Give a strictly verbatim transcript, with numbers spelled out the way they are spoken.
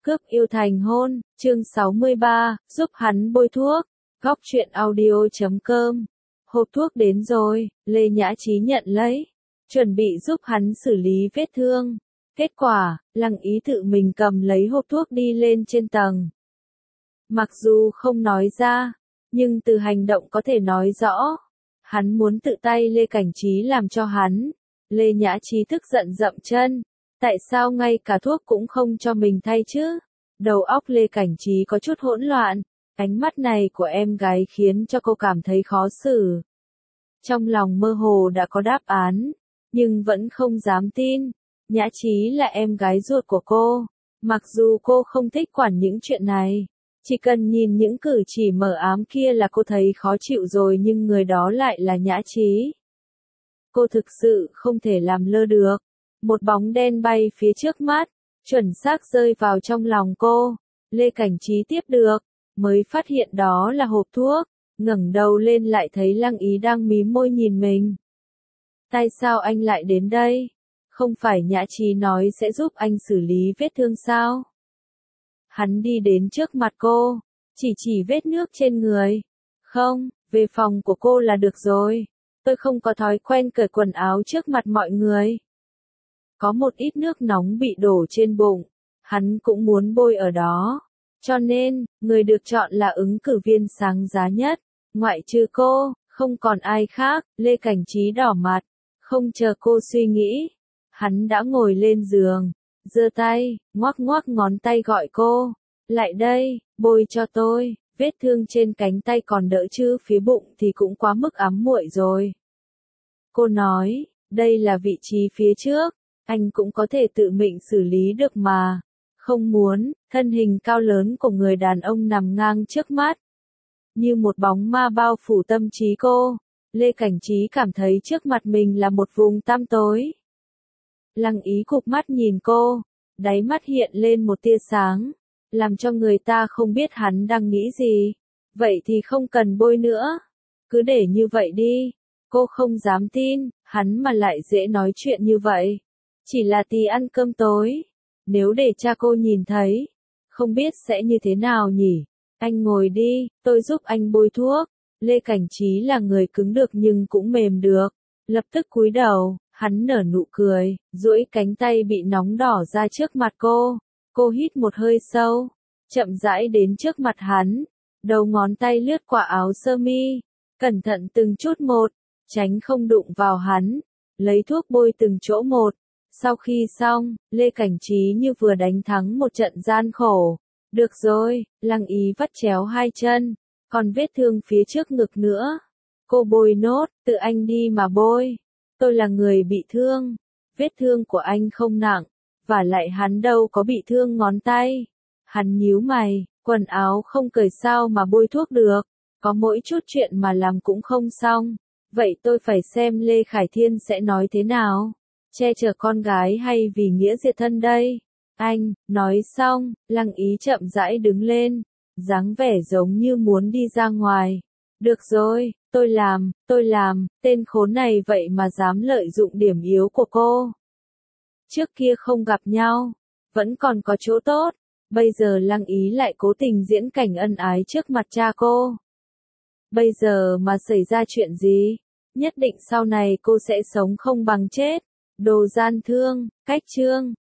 Cướp yêu thành hôn, chương sáu mươi ba, giúp hắn bôi thuốc. Góc truyện audio chấm com. Hộp thuốc đến rồi, Lê Nhã Trí nhận lấy, chuẩn bị giúp hắn xử lý vết thương. Kết quả, Lăng Ý tự mình cầm lấy hộp thuốc đi lên trên tầng. Mặc dù không nói ra, nhưng từ hành động có thể nói rõ. Hắn muốn tự tay Lê Cảnh Trí làm cho hắn. Lê Nhã Trí tức giận dậm chân. Tại sao ngay cả thuốc cũng không cho mình thay chứ? Đầu óc Lê Cảnh Trí có chút hỗn loạn. Ánh mắt này của em gái khiến cho cô cảm thấy khó xử. Trong lòng mơ hồ đã có đáp án, nhưng vẫn không dám tin. Nhã Trí là em gái ruột của cô. Mặc dù cô không thích quản những chuyện này, chỉ cần nhìn những cử chỉ mờ ám kia là cô thấy khó chịu rồi, nhưng người đó lại là Nhã Trí. Cô thực sự không thể làm lơ được. Một bóng đen bay phía trước mắt, chuẩn xác rơi vào trong lòng cô. Lê Cảnh Trí tiếp được, mới phát hiện đó là hộp thuốc, ngẩng đầu lên lại thấy Lăng Ý đang mím môi nhìn mình. Tại sao anh lại đến đây? Không phải Nhã Trí nói sẽ giúp anh xử lý vết thương sao? Hắn đi đến trước mặt cô, chỉ chỉ vết nước trên người. Không, về phòng của cô là được rồi. Tôi không có thói quen cởi quần áo trước mặt mọi người. Có một ít nước nóng bị đổ trên bụng, hắn cũng muốn bôi ở đó. Cho nên, người được chọn là ứng cử viên sáng giá nhất. Ngoại trừ cô, không còn ai khác. Lê Cảnh Trí đỏ mặt, không chờ cô suy nghĩ. Hắn đã ngồi lên giường, giơ tay, ngoắc ngoắc ngón tay gọi cô. Lại đây, bôi cho tôi. Vết thương trên cánh tay còn đỡ chứ phía bụng thì cũng quá mức ám muội rồi. Cô nói, đây là vị trí phía trước, anh cũng có thể tự mình xử lý được mà. Không muốn, thân hình cao lớn của người đàn ông nằm ngang trước mắt. Như một bóng ma bao phủ tâm trí cô, Lê Cảnh Trí cảm thấy trước mặt mình là một vùng tăm tối. Lăng Ý cụp mắt nhìn cô, đáy mắt hiện lên một tia sáng, làm cho người ta không biết hắn đang nghĩ gì. Vậy thì không cần bôi nữa, cứ để như vậy đi. Cô không dám tin, hắn mà lại dễ nói chuyện như vậy. Chỉ là tí ăn cơm tối. Nếu để cha cô nhìn thấy, không biết sẽ như thế nào nhỉ? Anh ngồi đi, tôi giúp anh bôi thuốc. Lê Cảnh Trí là người cứng được nhưng cũng mềm được. Lập tức cúi đầu, hắn nở nụ cười, duỗi cánh tay bị nóng đỏ ra trước mặt cô. Cô hít một hơi sâu, chậm rãi đến trước mặt hắn. Đầu ngón tay lướt qua áo sơ mi, cẩn thận từng chút một, tránh không đụng vào hắn. Lấy thuốc bôi từng chỗ một. Sau khi xong, Lê Cảnh Trí như vừa đánh thắng một trận gian khổ. Được rồi, Lăng Ý vắt chéo hai chân, còn vết thương phía trước ngực nữa. Cô bôi nốt, tự anh đi mà bôi. Tôi là người bị thương. Vết thương của anh không nặng, và lại hắn đâu có bị thương ngón tay. Hắn nhíu mày, quần áo không cởi sao mà bôi thuốc được. Có mỗi chút chuyện mà làm cũng không xong. Vậy tôi phải xem Lê Khải Thiên sẽ nói thế nào. Che chở con gái hay vì nghĩa diệt thân đây? Anh, nói xong, Lăng Ý chậm rãi đứng lên, dáng vẻ giống như muốn đi ra ngoài. Được rồi, tôi làm, tôi làm, tên khốn này vậy mà dám lợi dụng điểm yếu của cô. Trước kia không gặp nhau, vẫn còn có chỗ tốt, bây giờ Lăng Ý lại cố tình diễn cảnh ân ái trước mặt cha cô. Bây giờ mà xảy ra chuyện gì, nhất định sau này cô sẽ sống không bằng chết. Đồ gian thương, cách chương.